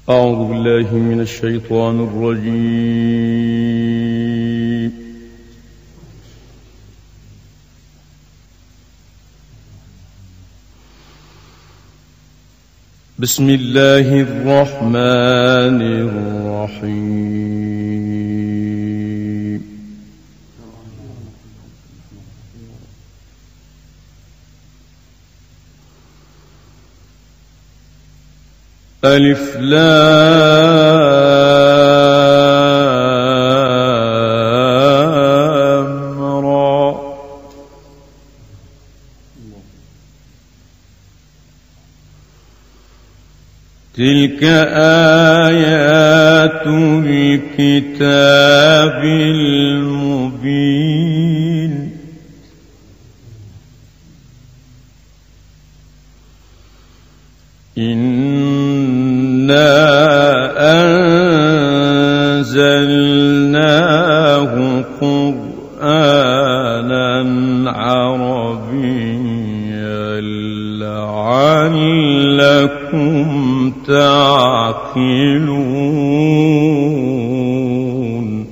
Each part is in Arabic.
أعوذ بالله من الشيطان الرجيم. بسم الله الرحمن الرحيم. ألف لام را تلك آيات الكتاب المبين إنا أنزلناه قرآنا عربيا لعلكم تعقلون.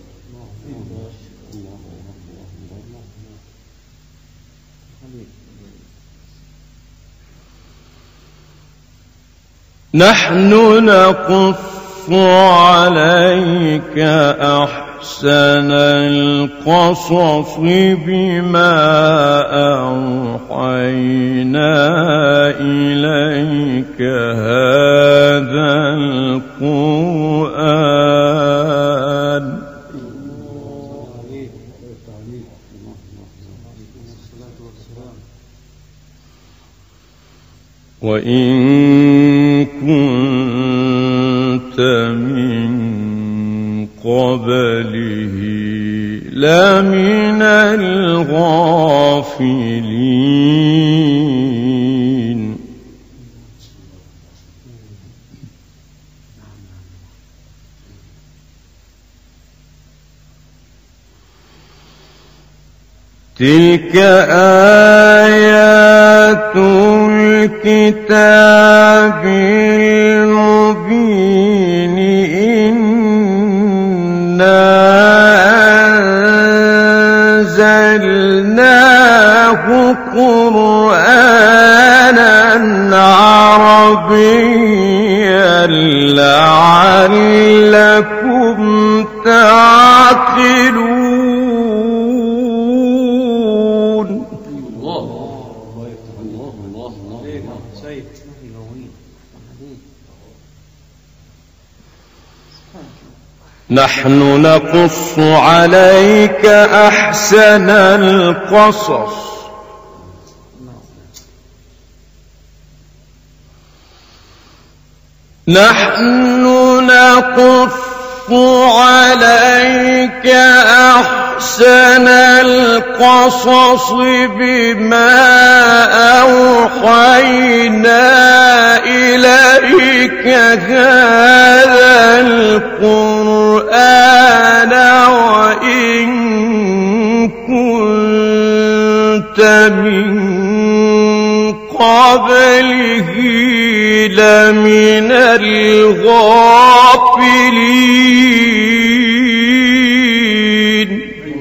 نحن نقص عليك أحسن القصص بما أوحينا إليك هذا القرآن وإن كنت من قبله لمن الغافلين. تلك آيات الكتاب المبين إنا أنزلناه قرآنا عربيا لعلكم تعقلون. نحن نقص عليك أحسن القصص نحن نقص عليك أحسن القصص بما أوحينا إليك هذا القرآن وإن كنت من قبله لمن الغافلين.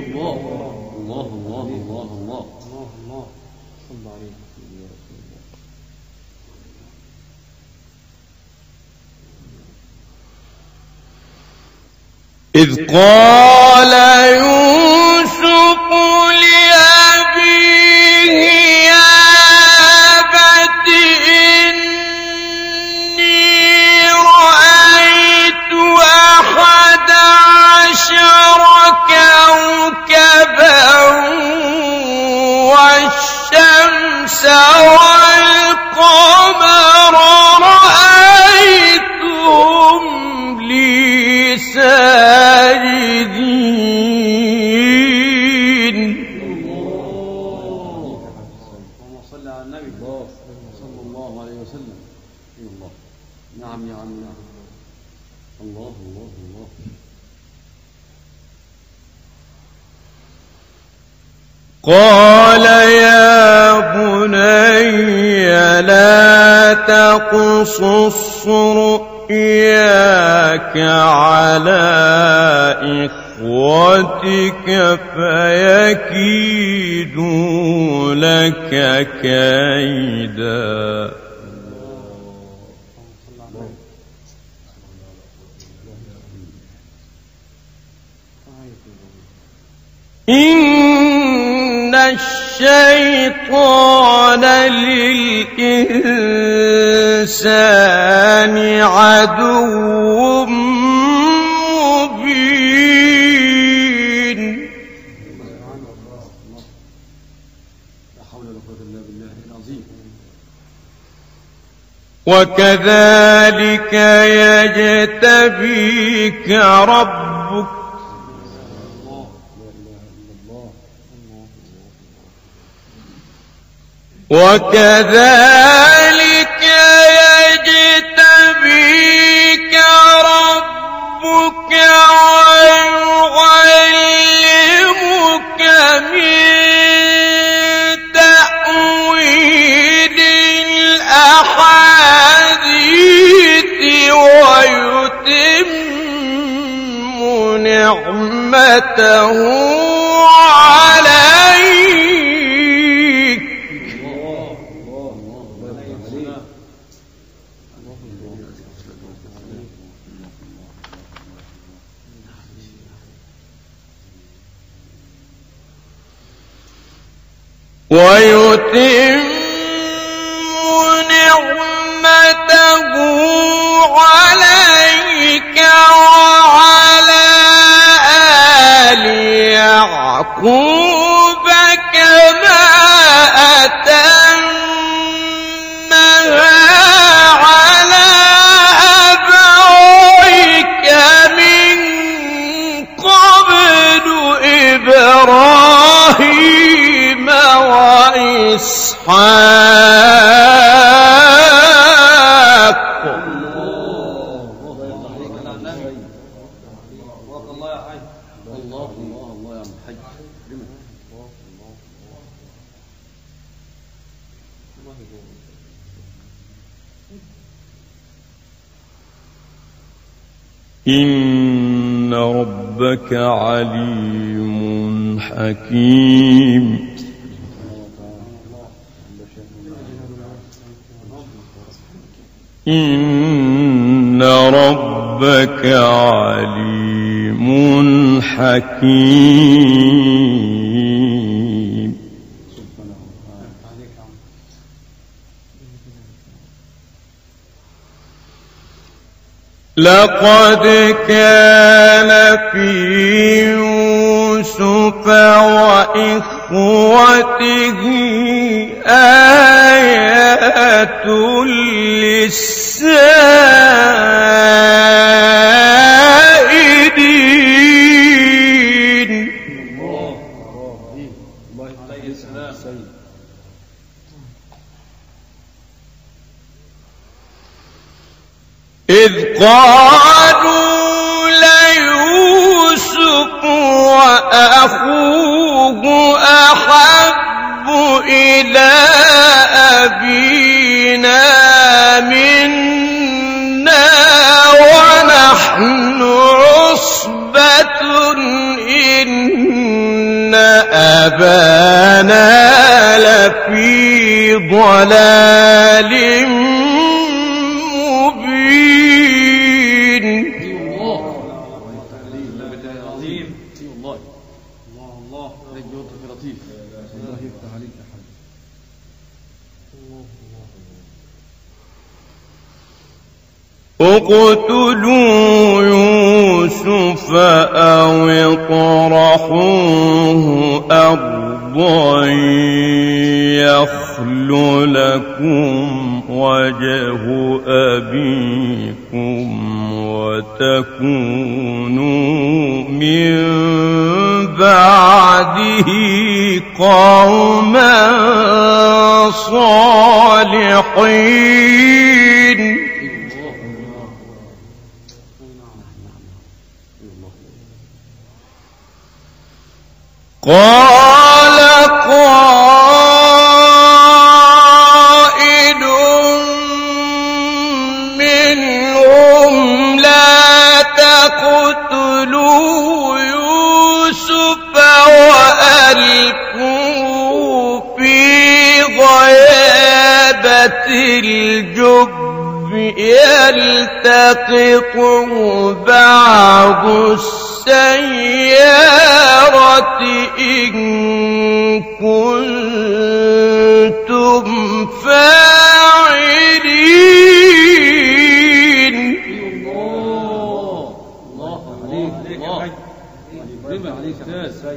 إذ قال يوسف لأبيه يا أبت إني رأيت 11 كوكبا والشمس والقمر رأيتهم لي ساجدين. اللهم صل على النبي صلى الله عليه وسلم. الله. نعم يا عم. الله الله الله. قال يا بني لا تقصص رؤياك على إخوتك فيكيدوا لك كيدا. إن الشيطان للإنسان عدو مبين. لا حول ولا قوة إلا بالله العظيم. وكذلك يجتبيك ربك وكذلك يجتبيك ربك ويعلمك من تأويل الأحاديث ويتم نعمته عليك. ويتم نعمته عليك وعلى آل يعقوب كما أتمها على أبويك من قبل إبراهيم وإسحاق. إن ربك عليم حكيم. إن ربك عليم حكيم. لقد كان في يوسف وإخوته آيات للسائلين. إذ قالوا ليوسف وأخوه أحب إلى أبينا منا ونحن عصبة إن أبانا لفي ضلال اقتلوا يوسف أو اطرحوه أرضا يخل لكم وجه أبيكم وتكونوا من بعده قوما صالحين. قال قائل منهم ذات الجب يلتقطه بعض السيارة إن كنتم فاعلين. الله عليك الله عليك أستاذ.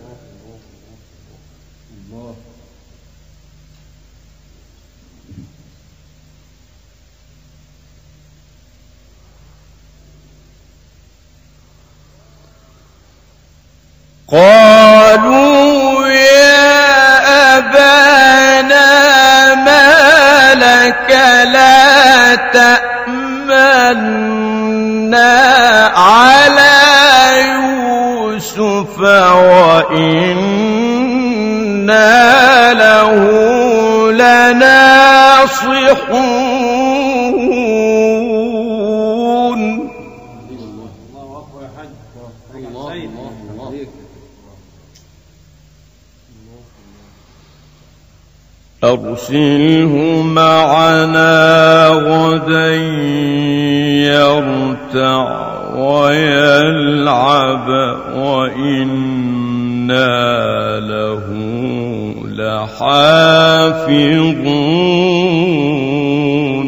الله. قالوا يا أبانا ما لك لا تأمنا على يوسف وإنا له لناصحون. الله أكبر يا حاج. الله عليك. أرسله معنا غدا يرتع ويلعب وإنا له لحافظون.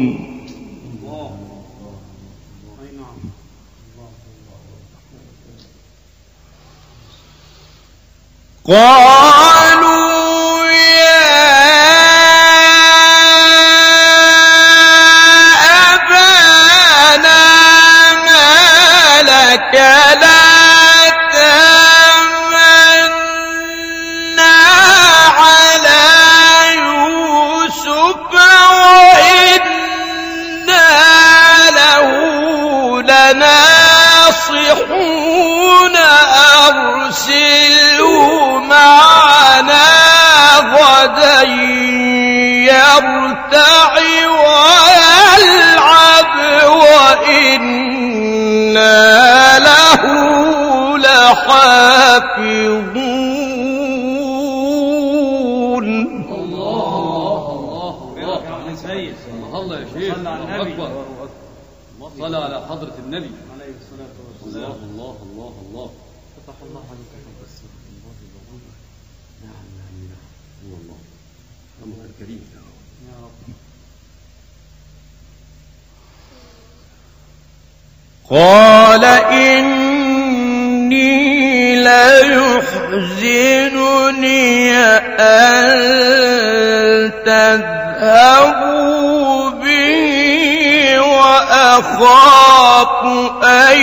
قالوا أرسلوا معنا غدا يرتع ويلعب وإنا له لحافظون. الله يا شيخ. الله أكبر. صلى على حضرة النبي عليه الصلاة والسلام. الله فتح الله عليك حب السر. نعم الله أمر الكريم يا رب. قال إني ليحزنني أن تذهبوا بي وأخاف أن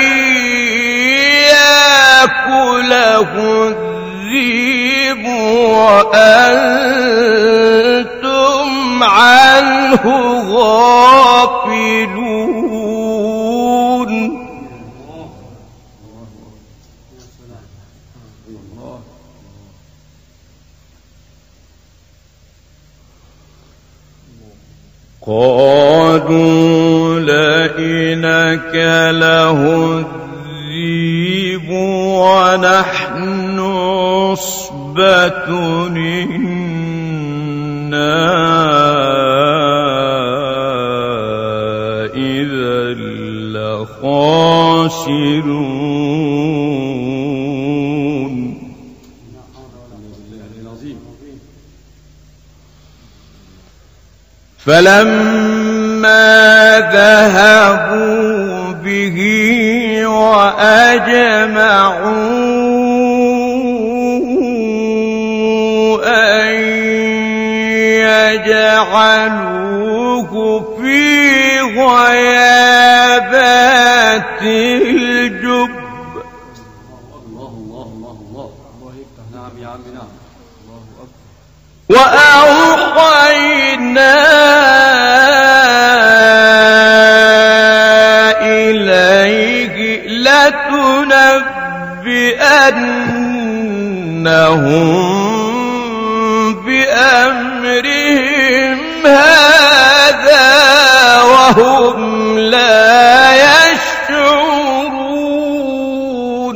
يأكله الذئب وأنتم عنه غافلون. قالوا لئن أكله الذئب ونحن عصبة إنا إذا لخاسرون. فلما ذهبوا به وأجمعوا أن يجعلوه في غيابات الجب. الله نعم يا عم نعم. الله أكبر. وأوحينا إليه لتنبئنهم بأمرهم هذا وهم لا يشعرون.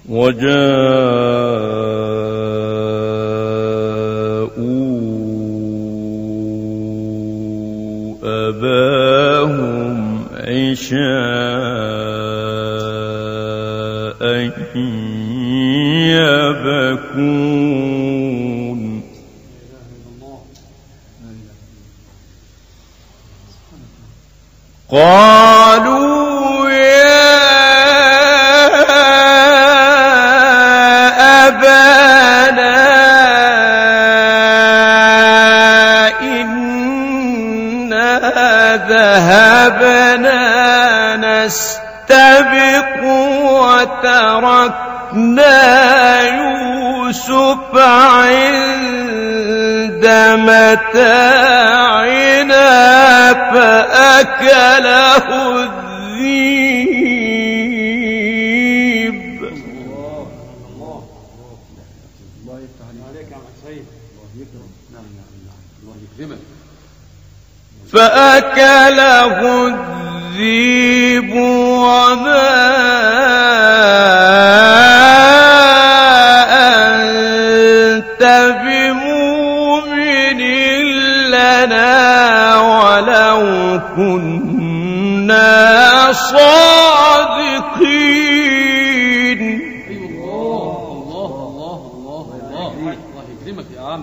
وجاءوا أباهم عشاء يبكون قالوا يا أبانا إنا ذهبنا نستبق وتركنا يوسف عند متاعنا فأكله الذئب. الله يفتح عليك يا سيد. الله يكرمك. فأكله الذئب وما أنت بمؤمن لنا ولو كنا صادقين. الله يكرمك يا عم.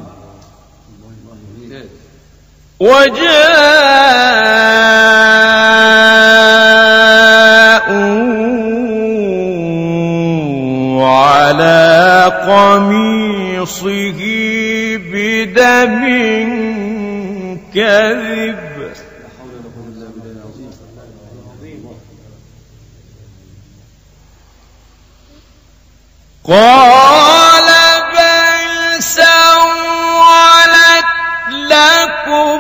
وجاءوا على قميصه بدم كذب قال بل سولت لكم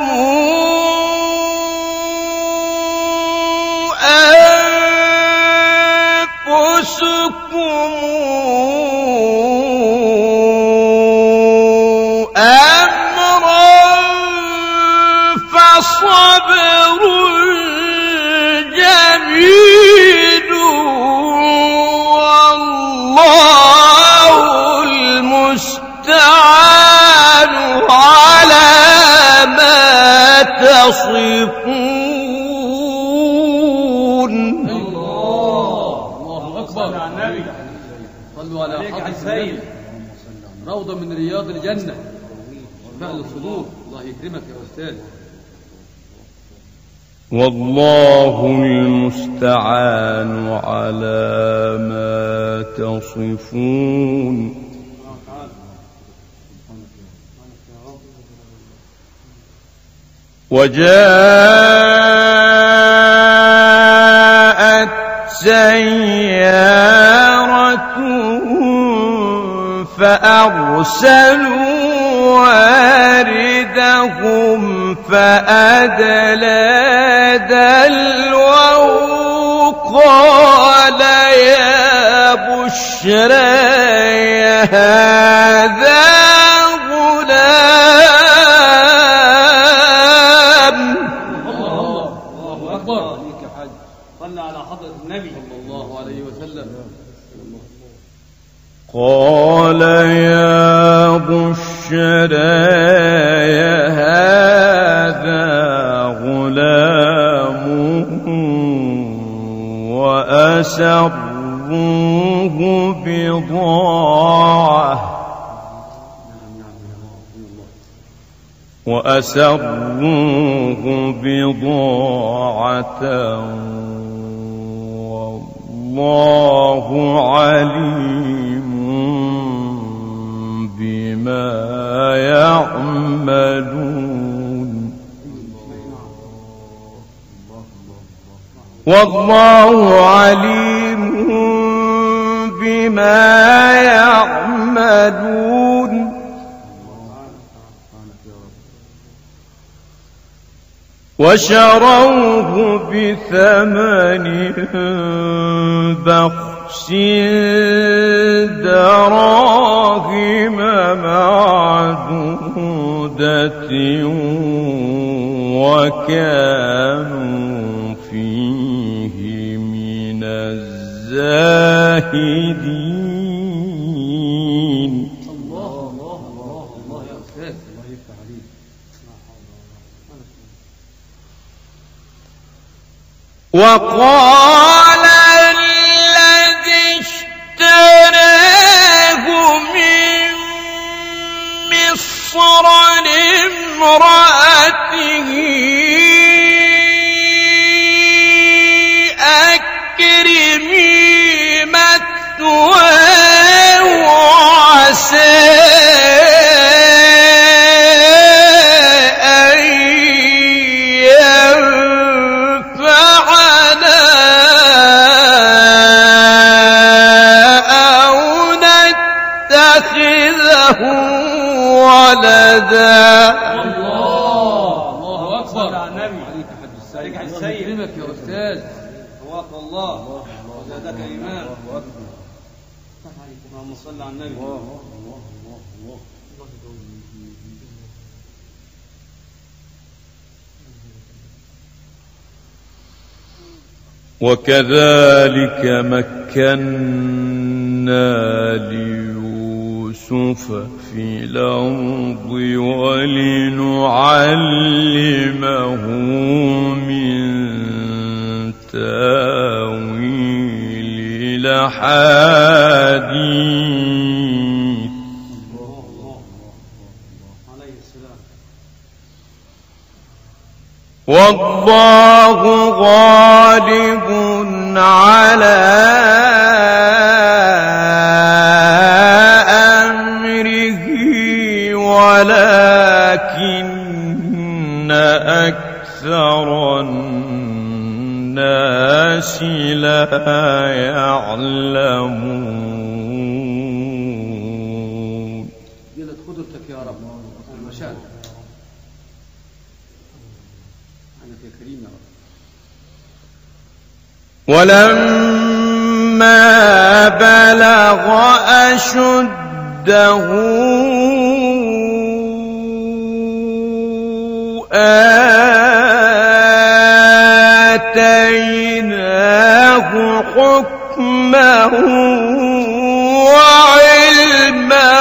أنفسكم أمرا فصبر جميل والله المستعان على ما تصفون. الله أكبر. صلوا على حضرة النبي. روضة من رياض الجنة شفاء للصدور. الله يكرمك يا أستاذ. والله المستعان على ما تصفون. وجاءت سيارة فأرسلوا واردهم فأدلى دلوه قال يا بشرى هذا غلام. الله أكبر. صلى على حضرة النبي صلى الله عليه وسلم. قال يا بشرى هذا غلام وأسروه بضاعة والله عليم بما يعملون. والله عليم بما يعملون. وشروه بثمن بخس دراهم معدودة وكانوا فيه من الزاهدين. وقال الذي اشتراه من مصر لامرأته أكرمي مثواه عسى أن ينفعنا أو نتخذه ولدا. الله أكبر. عليك السيد يا أستاذ. حواك الله وزادك إيمان. اللهم صل على النبي. وكذلك مكنا ليوسف في الأرض ولنعلمه من تاويل الأحاديث والله غالب على أمره ولكن أكثر الناس لا يعلمون. جلت قدرتك يا رب المشاهد عنك يا كريم يا رب. ولما بلغ أشده آتيناه حكما وعلما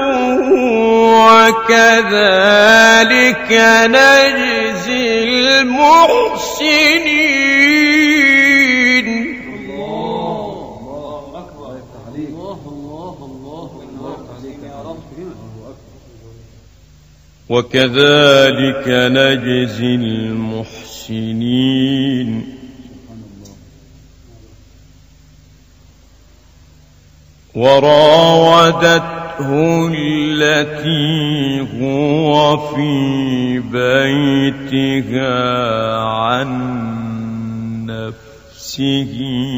وكذلك نجزي المحسنين. الله أكبر. الله يا رب. وكذلك نجزي المحسنين. وراودته التي هو في بيتها عن نفسه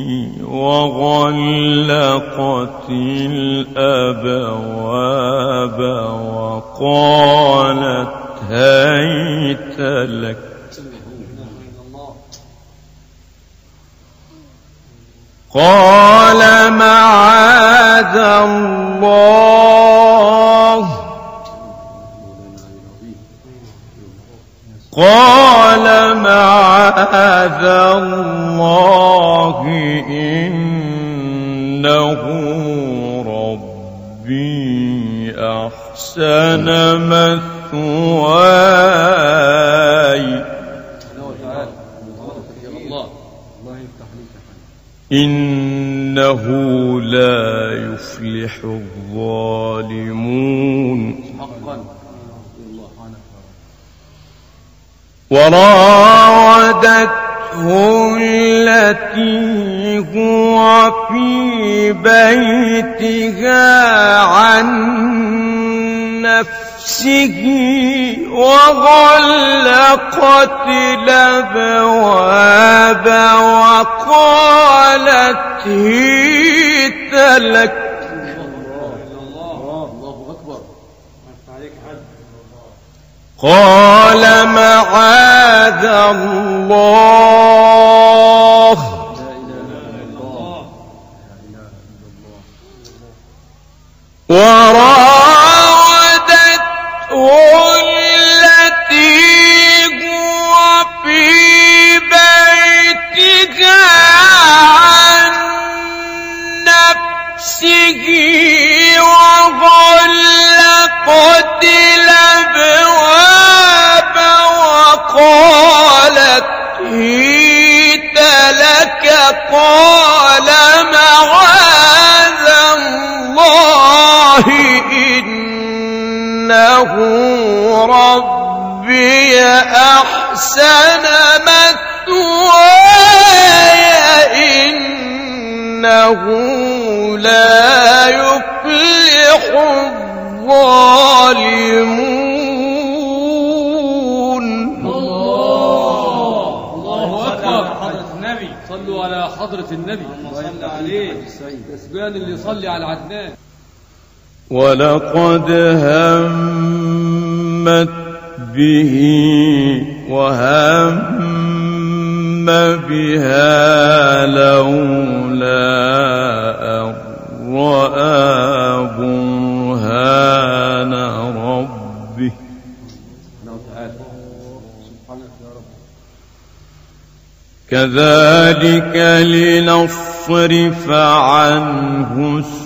وغلقت الأبواب وقالت هيت لك. قال معاذ الله إنه ربي أحسن مثواي إنه لا يفلح الظالمون. وراودته التي هو في بيتها عن نفسه وغلقت الأبواب وقالت هيت لك. قال معاذ الله وراودته التي هو في بيتها عن نفسه وغلقت الأبواب وقالت هيت الله إنه ربي أحسن مثواي إنه لا يفلح الظالمون. الله أكبر. صلوا على حضرة النبي. صلى عليه تسبيان اللي يصلي على عدنان. ولقد همت به وهم بها لولا أن رأى برهان ربه كذلك لنصرف عنه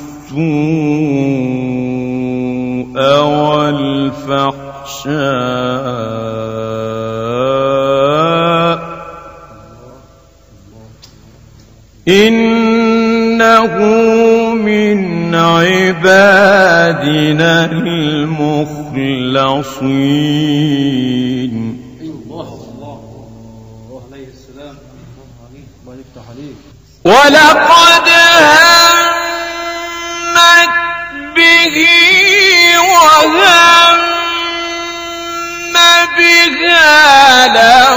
السوء والفحشاء إنه من عبادنا المخلصين. ولقد همت به وهم بها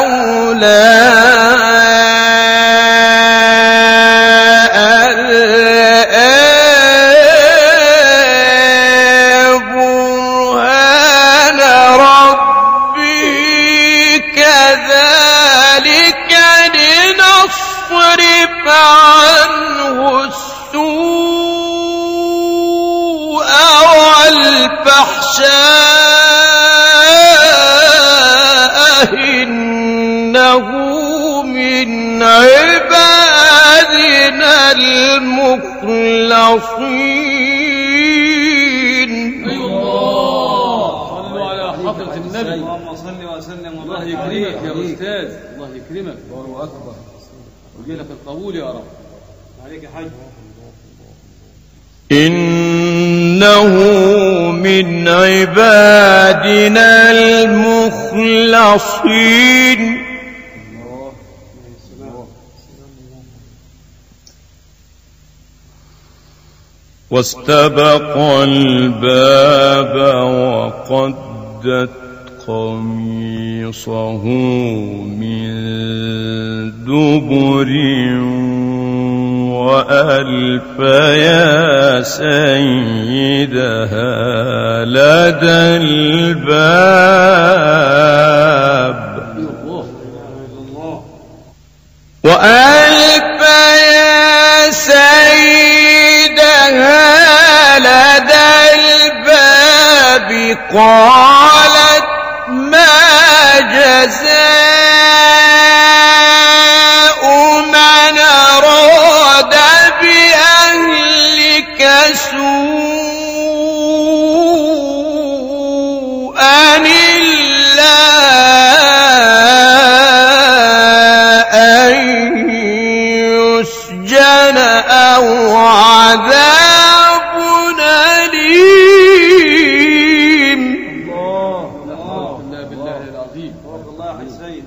لولا برهان ربي كذلك لنصرف عنه السوء والفحشاء إنه من عبادنا المخلصين. صلوا على حضرة النبي. اللهم صل وسلم الله وبارك يكرمك عليه. يا أستاذ. الله يكرمك. الله أكبر. ويجي لك القبول يا رب. عليك يا حاج. إنه من عبادنا المخلصين. واستبق الباب وقدت قميصه من دبر وألف يا سيدها لدى الباب وألف يا سيدها لدى الباب قالت ما جزاء من أراد بأهلك سوءا إلا أن يسجن أو عذاب أليم. بالله العظيم. بارك الله يا حاج سيد.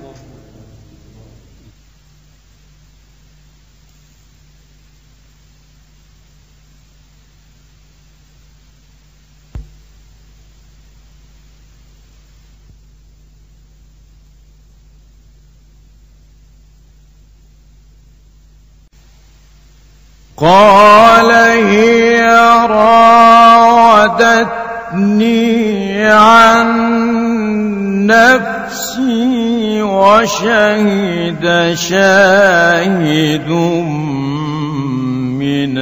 قال هي راودتني عن نفسي وشهد شاهد من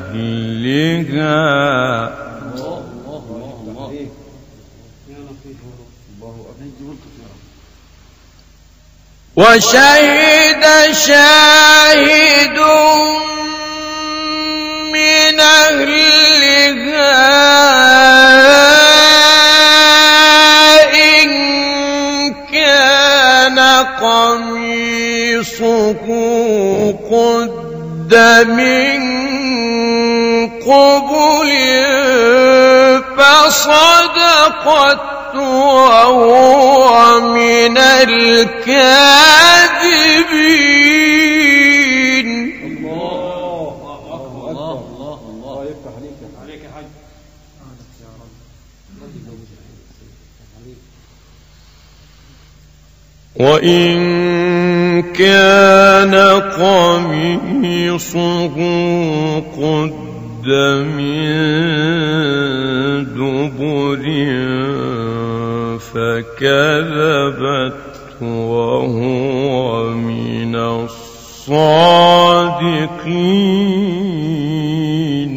أهلها وشهد شاهد من أهلها إن كان قميصه قد من قبل فصدقت وهو من الكاذبين. الله يفتح عليك يا حاج. وإن كان قميصه قد من دبر فكذبت وهو من الصادقين.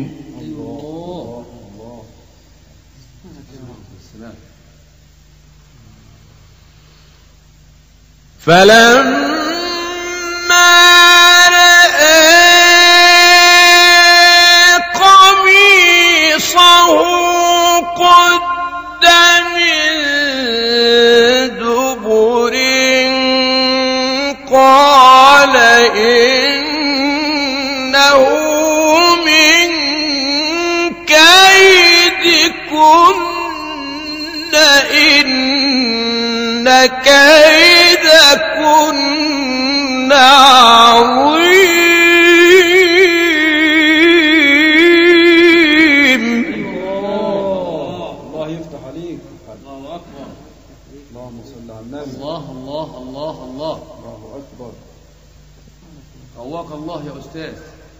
فلما رأى قميصه قد من دبر قال إنه من كيدكن إن كيدكن عظيم. الله يفتح عليك. الله أكبر. اللهم صل على النبي. الله أكبر. قواك الله يا أستاذ.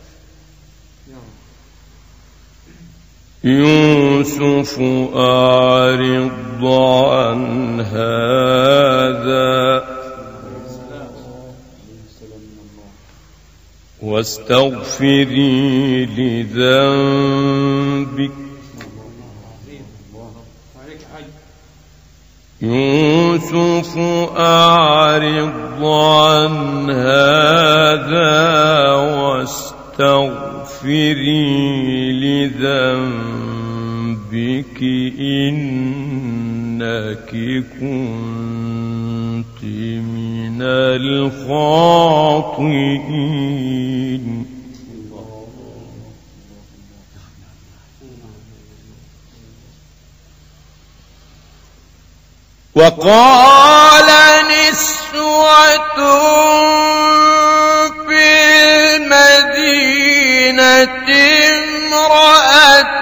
يوسف أعرض عن هذا واستغفري لذنبك. يوسف أعرض عن هذا واستغفري لذنبك إنك كنت من الخاطئين. وقال نسوة في المدينة امرأة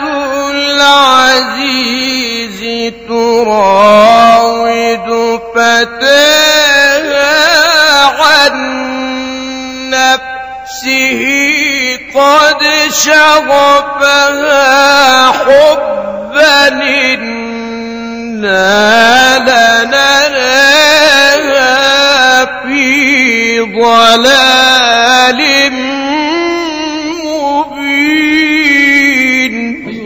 العزيز تراود فتاها عن نفسه قد شغفها حبا إنا لنراها في ضلال مبين.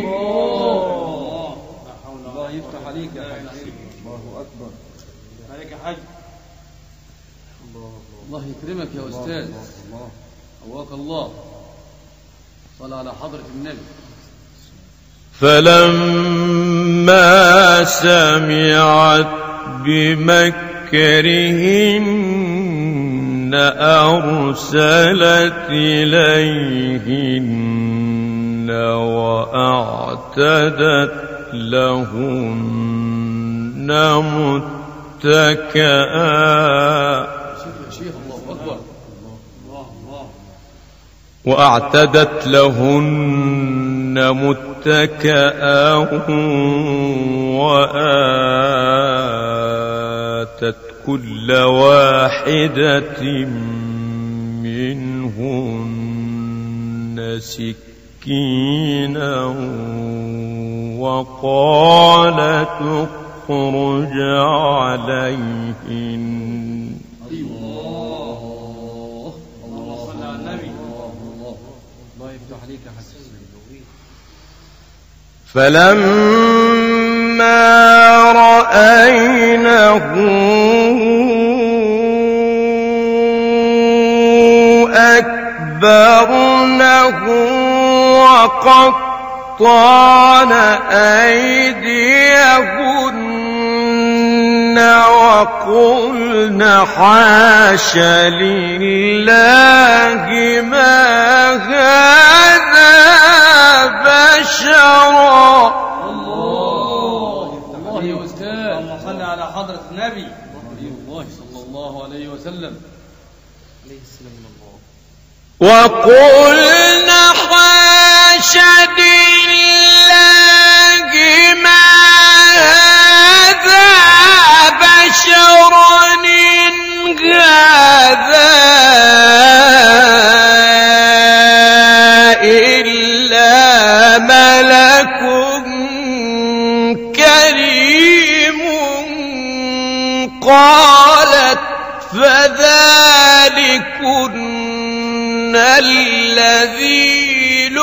الله يفتح عليك يا حاج. الله أكبر. عليك يا حاج. الله يكرمك يا أستاذ. قواك الله. صل على حضرة النبي. فلما سمعت بمكرهن أرسلت إليهن وأعتدت لهن متكئا. وأعتدت لهن متكئا وآتت كل واحدة منهن سكينا وقالت اخرج عليهن. فلما رأينه أكبرنه وقطعن أيديهن وقلن حاش لله ما هذا بشرا. الله وسلم. وقلنا حاش لله ما هذا بشرا إن هذا إلا ملك كريم. قالت فذلكن الذي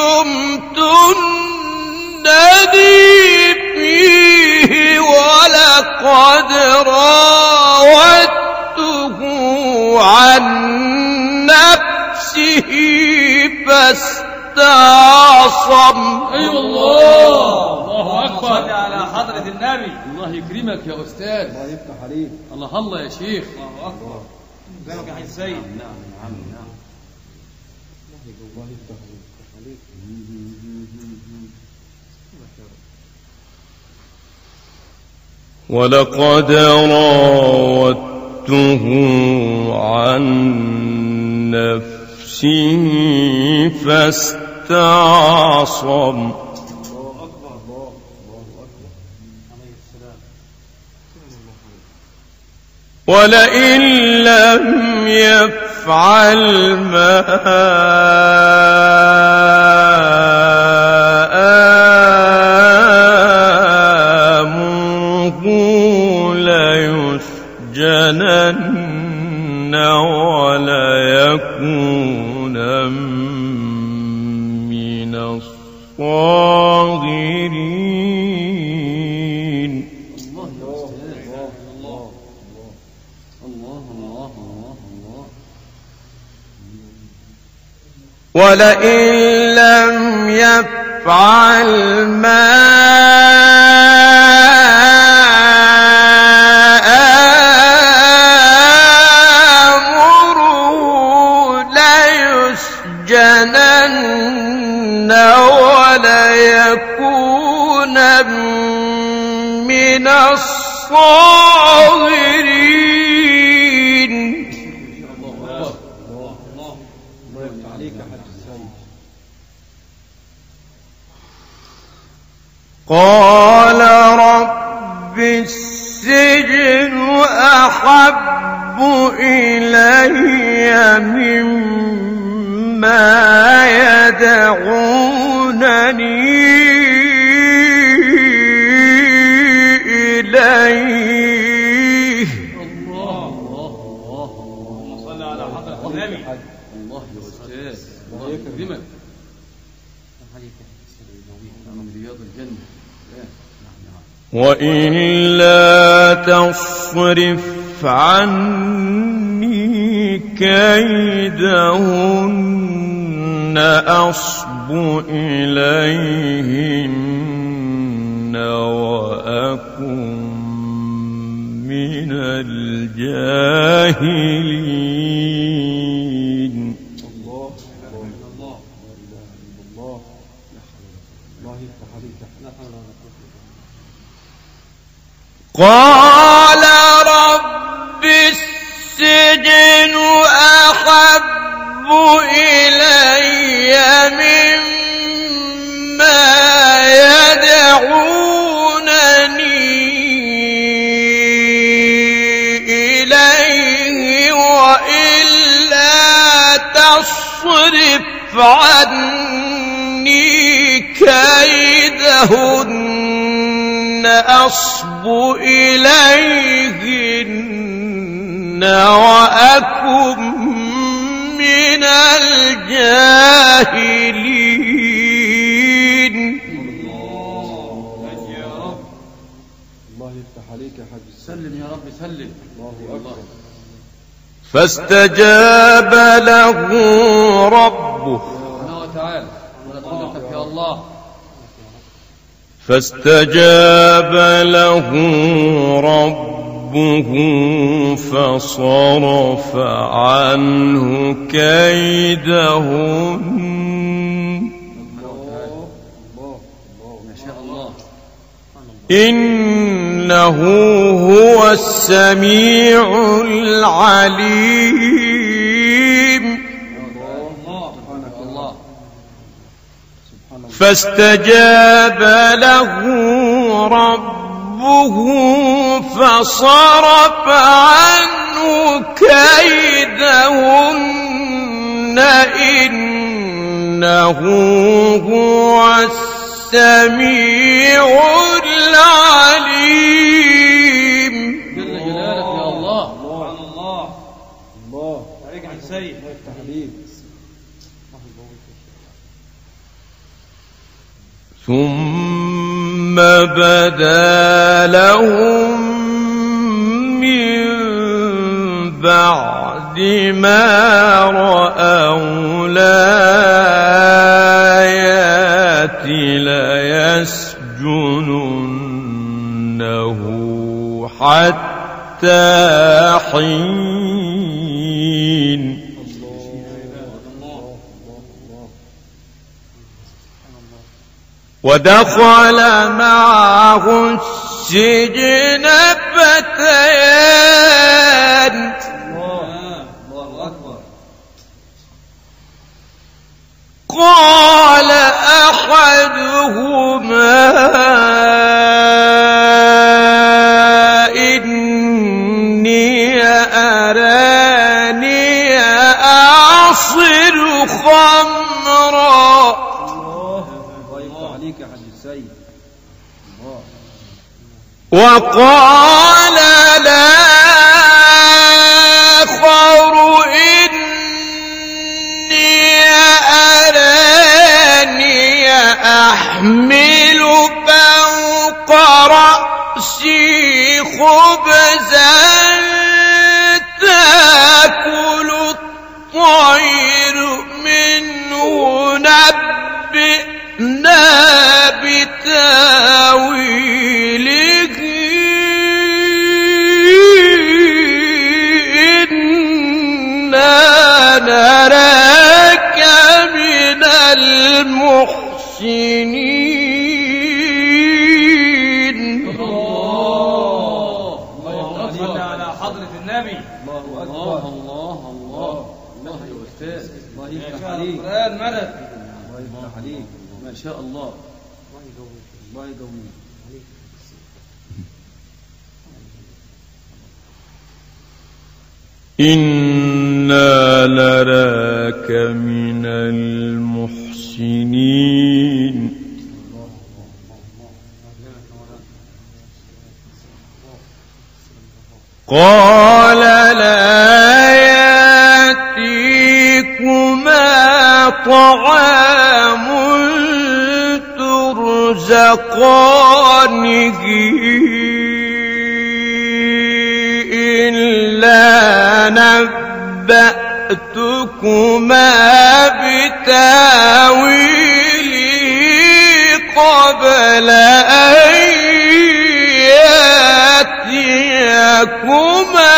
لمتنني فيه ولقد راودته عن نفسه فاستعصم. أي الله. الله أكبر. صل على حضرة النبي. الله يكرمك يا أستاذ. الله يفتح عليك. الله الله يا شيخ. الله أكبر. زيك يا حي السيد. نعم نعم نعم. الله يفتح عليك. ولقد راودته عن نفسه فاستعصم. ولئن لم يفعل ما آمره ليسجنن وليكون من الصاغرين. ولئن لم يفعل ما آمره ليسجنن وليكون من الصاغرين. قال رب السجن أحب إلي مما يدعونني إليه. اللهم صل على حضرة النبي. الله يا أستاذ. الله يكرمك. من رياض الجنة. وإلا تصرف عني كيدهن أصب إليهن وأكن من الجاهلين. الله يفتح عليك. قال رب السجن أحب إلي مما يدعونني إليه وإلا تصرف عني كيدهن أصب إليهن وأكن من الجاهلين. الله يفتح عليك يا حاج. سلم يا رب سلم. الله أكبر. فاستجاب له ربه سبحانه وتعالى. ولا تقدرك يا الله. فاستجاب له ربه فصرف عنه كيدهن ما شاء الله. إن إنه هو السميع العليم فاستجاب له ربه فصرف عنه كيدهن إنه هو السميع العليم. جل جلالك يا الله. سبحان الله. الله عليك يا سيد. يفتح عليك. ثم بدا لهم من بعد ما رأوا الآيات ليسجننه حتى حين. ودخل معه السجن فتيان الله أكبر. قال أحدهما إني أراني أعصر خمرا. عليك يا حاج السيد. الله. وقال الآخر إني أراني أحمل فوق رأسي خبزا تأكل الطير منه نبئنا بتاويله إنا نراك من المحسنين. الله صل على حضرة النبي. الله الله أكبر. الله الله الله يا أستاذ. الله يفتح عليك. القرآن مدد. الله يفتح عليك. ما شاء الله. الله يقويك. إنا لراك من المحسنين. قال لا يأتيكما طعام ترزقانه إلا نبأتكما بتاويله قبل أن يأتيكما.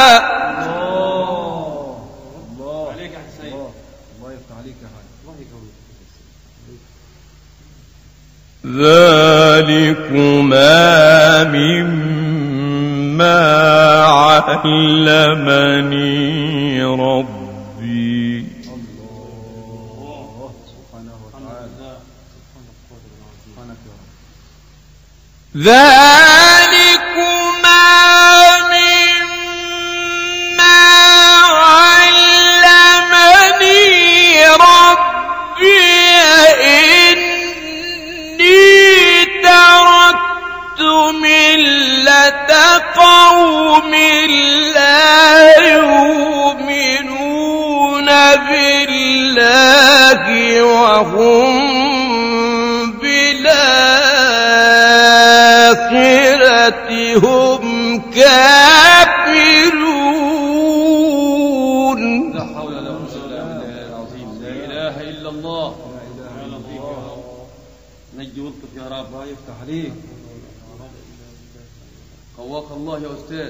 الله. عليك يا سيد. الله يفتح عليك يا حاج. الله يقويك. ذلكما مما علمني ربي. الله سبحانه وتعالى. سبحانك يا رب. ذلكما مما علمني ربي إني تركت ملة قوم لا يؤمنون بالله وهم بالآخرة هم كافرون. لا حول ولا قوة إلا بالله العظيم. لا إله إلا الله. نجي والطف يا رب. الله يفتح عليك. قواك الله يا أستاذ.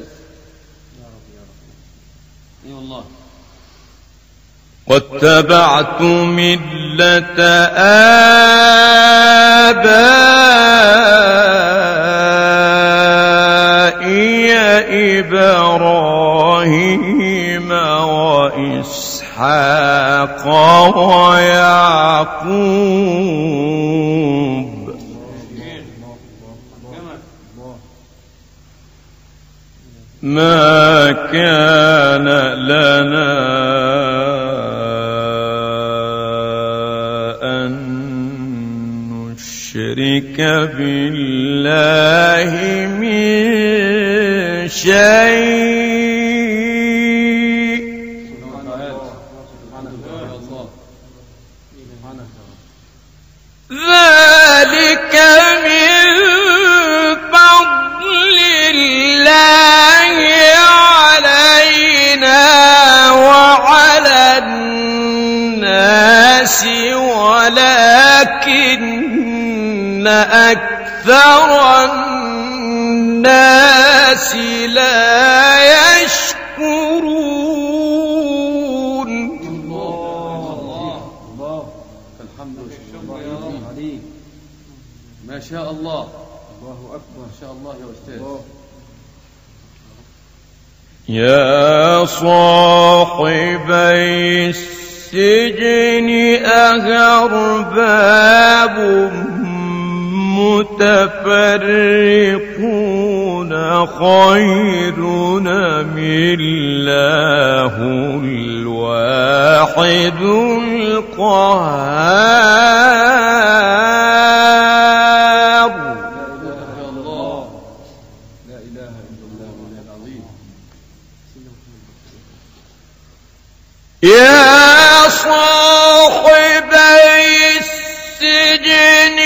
اي والله. واتبعت ملة وإسحاق ويعقوب. ما كان لنا أن نشرك بالله من شيء. ذلك من فضل الله علينا وعلى الناس ولكن أكثر الناس لا يشكرون. الله الحمد لله عليك. ما شاء الله. الله أكبر. ما شاء الله يا أستاذ. يا صاحبي السجن أأرباب متفرقون خير أم الله الواحد القهار. لا إله إلا الله العظيم. يا صاحبي السجن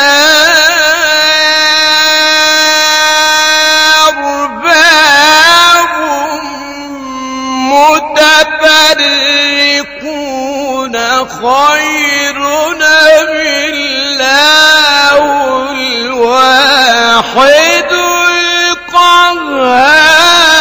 أرباب متفرقون خير أم الله الواحد القهار.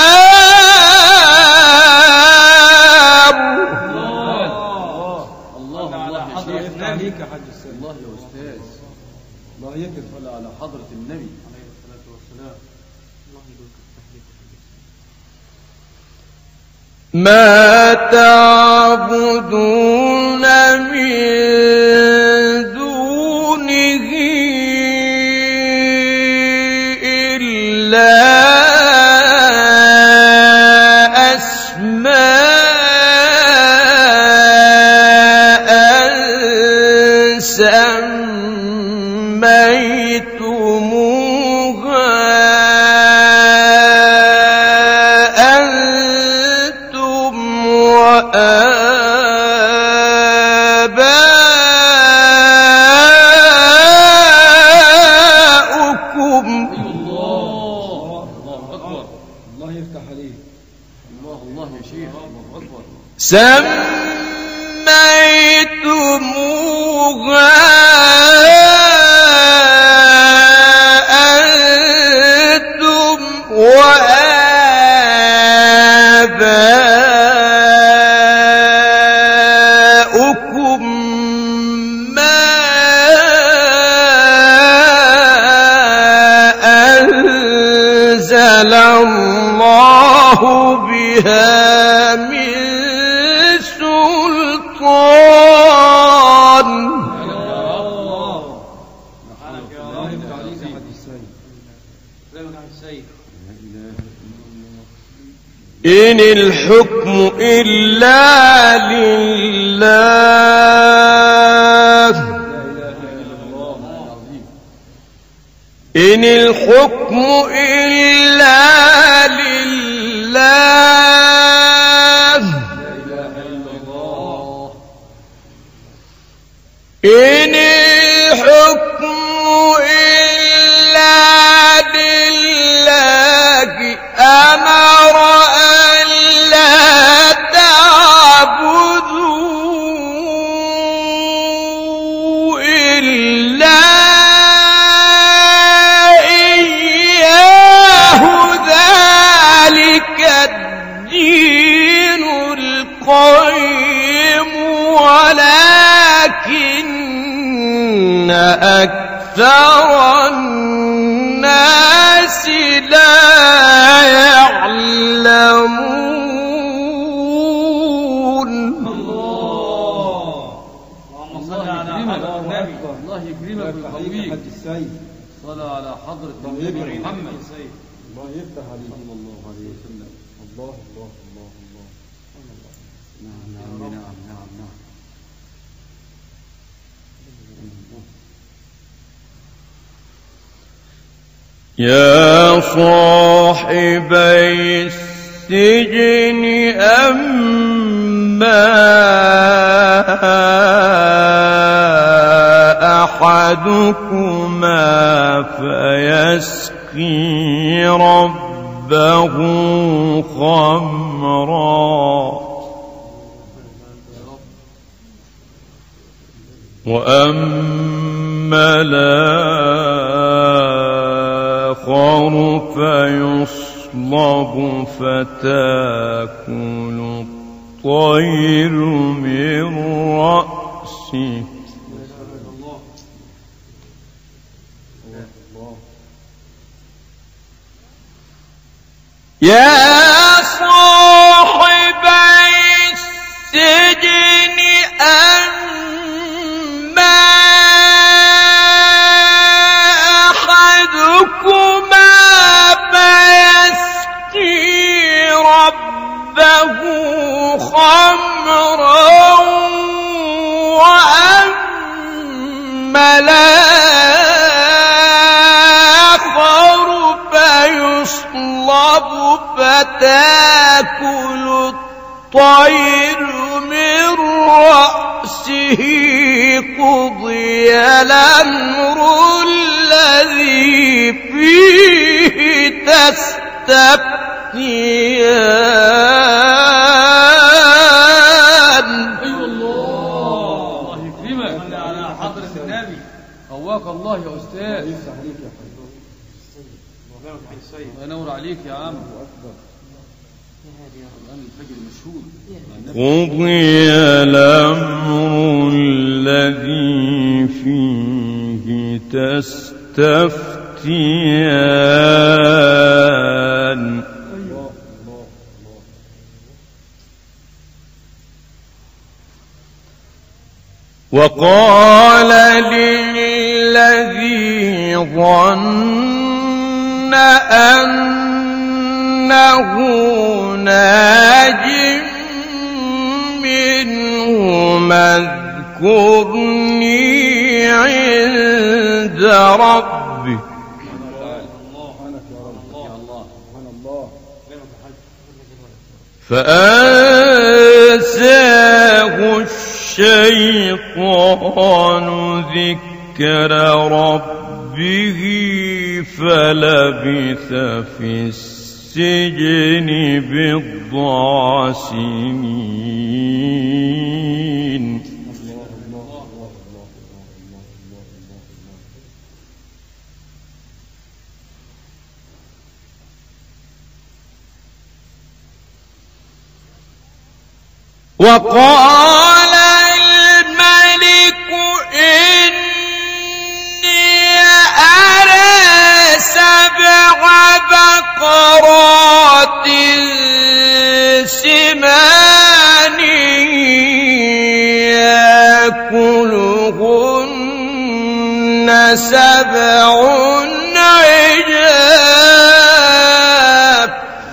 الله يا أستاذ. الله يكفل على حضرة النبي عليه الصلاة والسلام. ما تعبدون من دونه إلا سميتموها أنتم وآباؤكم ما أنزل الله بها من إن الحكم إلا لله. إن الحكم إلا لله. إن الحكم إلا لله أمر ولكن أكثر الناس لا يعلمون. الله يكرمك ويقويك. حج السيد صلى على حضرة النبي محمد. الله يفتح عليك. صلى الله عليه وسلم. الله الله الله الله. نعم نعم نعم نعم نعم. يا صاحبي السجن أما أحدكما فيسقي ربه خمرا وأما الآخر فيصلب فتاكل الطير من رأسه يا صاحبي السجن أما أحدكما فيسقي ربه خمرا وأما الآخر فيصلب فتاكل الطير من رأسه قضي الأمر الذي فيه تستفتيان. أيوة الله يكرمك على حضرة النبي. قواك الله يا أستاذ. يفتح عليك يا حبيبي. الله ينور عليك يا عم. الآن الفجر مشهود. قضي الأمر الذي فيه تستفتيان. وقال للذي ظن أنه ناج منهما اذكرني عند ربك فأنساه الشيطان ذكر ربه فلبث في السجن بضع سنين. وقال الملك إني أرى 7 بقرات سمان يأكلهن 7 عجاف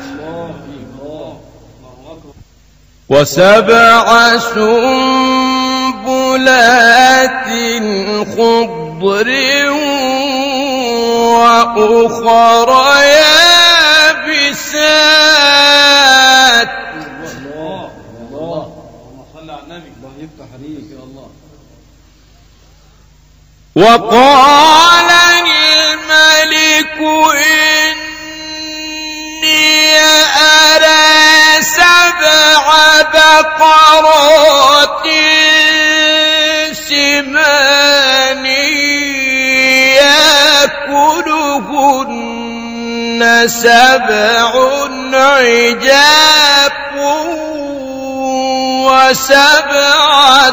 و7 سنبلات خضر وأخر يابسات. اللهم صل على النبي. الله يفتح عليك يا الله. وقال الملك إني أرى 7 بقرات سمان يأكلهن 7 عجاف و7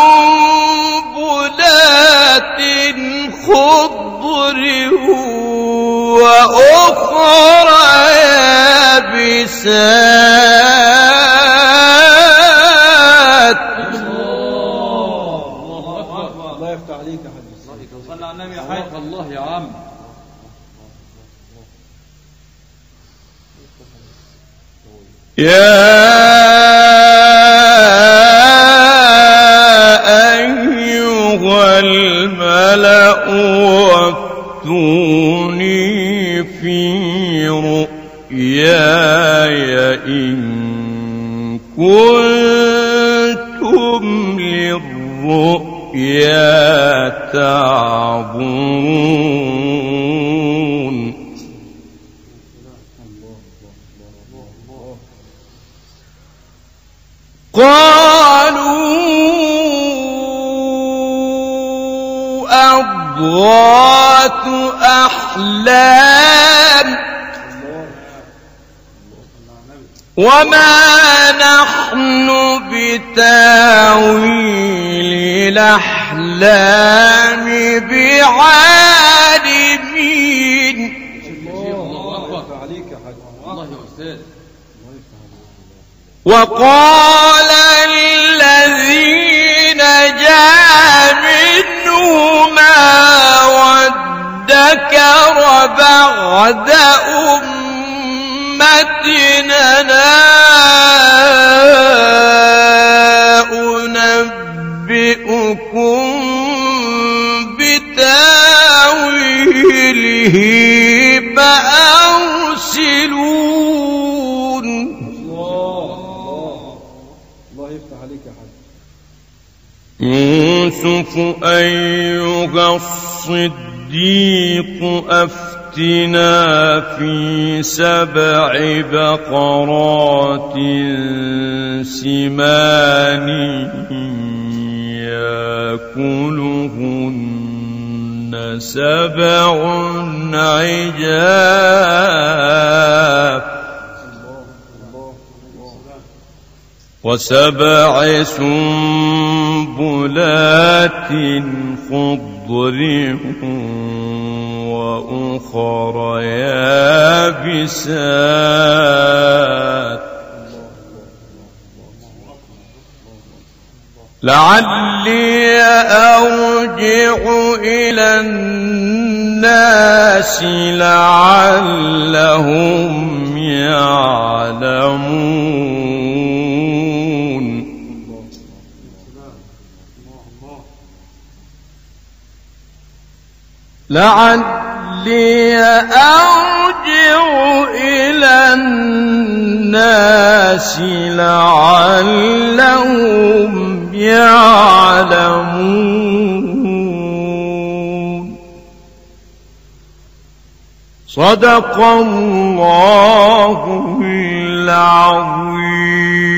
سنبلات خضر وأخر يابسات. الله أكبر. الله يفتح عليك يا حبيبي. صلى على النبي يا حاج. الله يا عم. يا أيها الملأ وافتوني في رؤياي إن كنتم للرؤيا تعبرون. قالوا أضغاث أحلام وما نحن بتاويل الأحلام بعالمين. الله يا أستاذ. وقال الذي نجا منهما وادكر بعد أمتنا أنبئكم بتاويله فأرسلون. الله يفتح عليك يا حاج. يوسف أيها الصديق أفتنا في 7 بقرات سمان يأكلهن 7 عجاف و7 سنبلات خضر وأخر يابسات لعلي أرجع إلى الناس لعلهم يعلمون. لعلي أرجع إلى الناس لعلهم يعلمون. صدق الله العظيم.